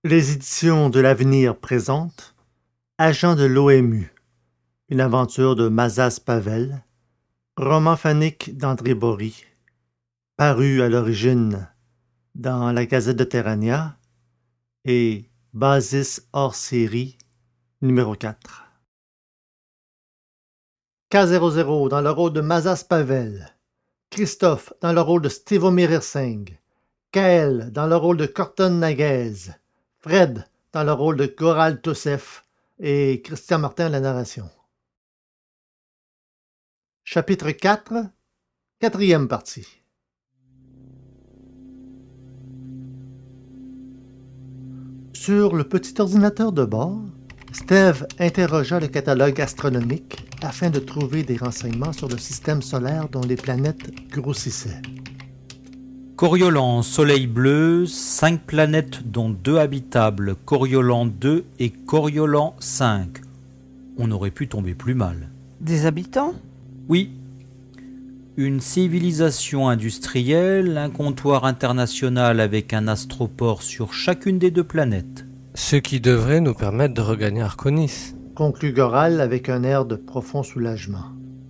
Les éditions de l'Avenir présentent Agent de l'OMU, une aventure de Mazas Pavel, roman phonique d'André Bory, paru à l'origine dans la Gazette de Terrania et Basis hors série numéro 4. K00 dans le rôle de Mazas Pavel, Christophe dans le rôle de Stevomir Singh, Kael dans le rôle de Corton Naguez, Fred dans le rôle de Goral Toussef et Christian Martin à la narration. Chapitre 4, quatrième partie. Sur le petit ordinateur de bord, Steve interrogea le catalogue astronomique afin de trouver des renseignements sur le système solaire dont les planètes grossissaient. Coriolan, Soleil bleu, 5 planètes dont 2 habitables, Coriolan 2 et Coriolan 5. On aurait pu tomber plus mal. Des habitants ? Oui. Une civilisation industrielle, un comptoir international avec un astroport sur chacune des 2 planètes. Ce qui devrait nous permettre de regagner Arconis. Conclut Goral avec un air de profond soulagement.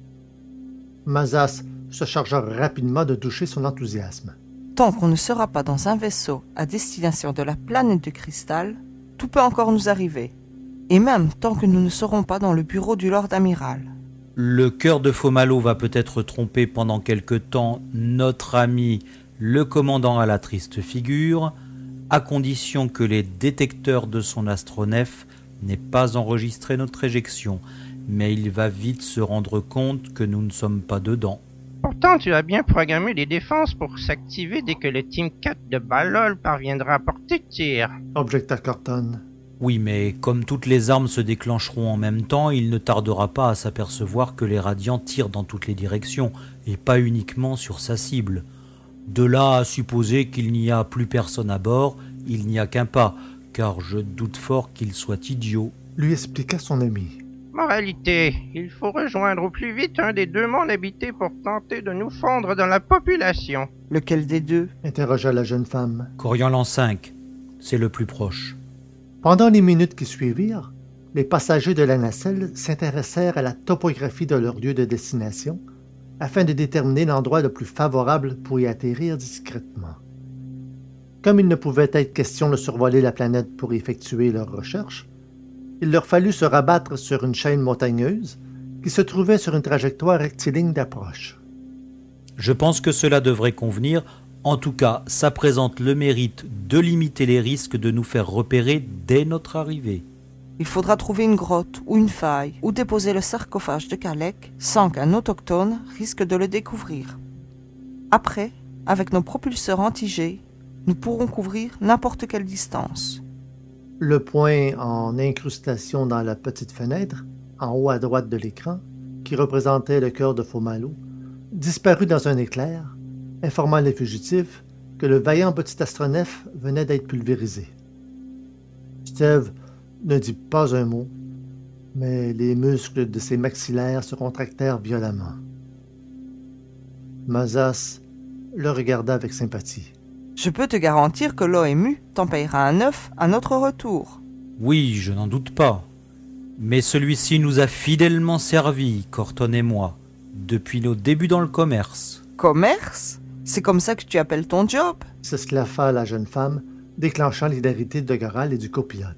Mazas se chargea rapidement de toucher son enthousiasme. Tant qu'on ne sera pas dans un vaisseau à destination de la planète de cristal, tout peut encore nous arriver. Et même tant que nous ne serons pas dans le bureau du Lord Amiral. Le cœur de Fomalo va peut-être tromper pendant quelque temps notre ami le commandant à la triste figure, à condition que les détecteurs de son astronef n'aient pas enregistré notre éjection. Mais il va vite se rendre compte que nous ne sommes pas dedans. Pourtant, tu as bien programmé les défenses pour s'activer dès que le Team 4 de Balol parviendra à portée de tir. Objecta Corton. Oui, mais comme toutes les armes se déclencheront en même temps, il ne tardera pas à s'apercevoir que les radiants tirent dans toutes les directions, et pas uniquement sur sa cible. De là à supposer qu'il n'y a plus personne à bord, il n'y a qu'un pas, car je doute fort qu'il soit idiot. Lui expliqua son ami. Moralité, il faut rejoindre au plus vite un des 2 mondes habités pour tenter de nous fondre dans la population. Lequel des 2 ? Interrogea la jeune femme. Coriolan 5, c'est le plus proche. Pendant les minutes qui suivirent, les passagers de la nacelle s'intéressèrent à la topographie de leur lieu de destination afin de déterminer l'endroit le plus favorable pour y atterrir discrètement. Comme il ne pouvait être question de survoler la planète pour effectuer leurs recherches, il leur fallut se rabattre sur une chaîne montagneuse qui se trouvait sur une trajectoire rectiligne d'approche. Je pense que cela devrait convenir. En tout cas, ça présente le mérite de limiter les risques de nous faire repérer dès notre arrivée. Il faudra trouver une grotte ou une faille où déposer le sarcophage de Kalec sans qu'un autochtone risque de le découvrir. Après, avec nos propulseurs anti-G, nous pourrons couvrir n'importe quelle distance. Le point en incrustation dans la petite fenêtre, en haut à droite de l'écran, qui représentait le cœur de Fomalo, disparut dans un éclair, informant les fugitifs que le vaillant petit astronef venait d'être pulvérisé. Steve ne dit pas un mot, mais les muscles de ses maxillaires se contractèrent violemment. Mazas le regarda avec sympathie. Je peux te garantir que l'OMU t'en payera un œuf à notre retour. Oui, je n'en doute pas. Mais celui-ci nous a fidèlement servi, Corton et moi, depuis nos débuts dans le commerce. Commerce ? C'est comme ça que tu appelles ton job ? S'esclaffa la jeune femme, déclenchant l'hilarité de Goral et du copilote.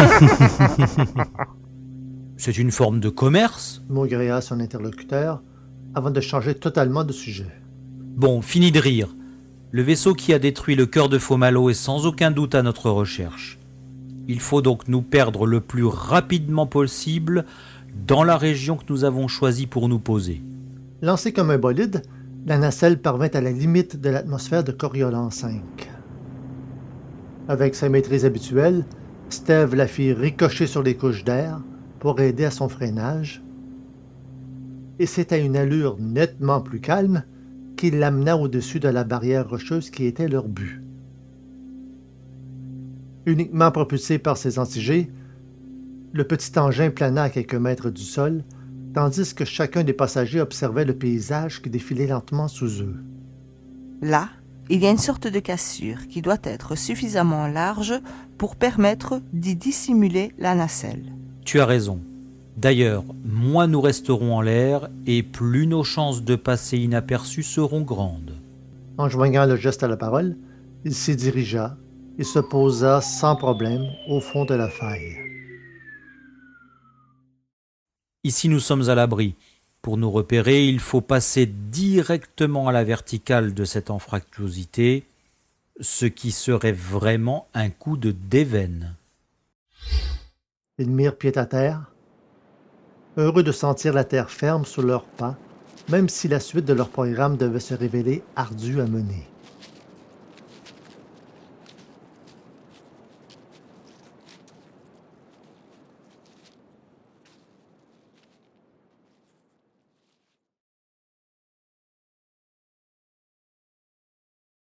C'est une forme de commerce ? Maugréa son interlocuteur, avant de changer totalement de sujet. Bon, fini de rire. Le vaisseau qui a détruit le cœur de Fomalo est sans aucun doute à notre recherche. Il faut donc nous perdre le plus rapidement possible dans la région que nous avons choisie pour nous poser. Lancée comme un bolide, la nacelle parvint à la limite de l'atmosphère de Coriolan 5. Avec sa maîtrise habituelle, Steve la fit ricocher sur les couches d'air pour aider à son freinage, et c'est à une allure nettement plus calme qu'il l'amena au-dessus de la barrière rocheuse qui était leur but. Uniquement propulsé par ses anti-G, le petit engin plana à quelques mètres du sol, tandis que chacun des passagers observait le paysage qui défilait lentement sous eux. Là, Il y a une sorte de cassure qui doit être suffisamment large pour permettre d'y dissimuler la nacelle. Tu as raison. D'ailleurs, moins nous resterons en l'air et plus nos chances de passer inaperçus seront grandes. En joignant le geste à la parole, il s'y dirigea et se posa sans problème au fond de la faille. Ici nous sommes à l'abri. Pour nous repérer, il faut passer directement à la verticale de cette anfractuosité, ce qui serait vraiment un coup de déveine. Ils mirent pied à terre, heureux de sentir la terre ferme sous leurs pas, même si la suite de leur programme devait se révéler ardue à mener.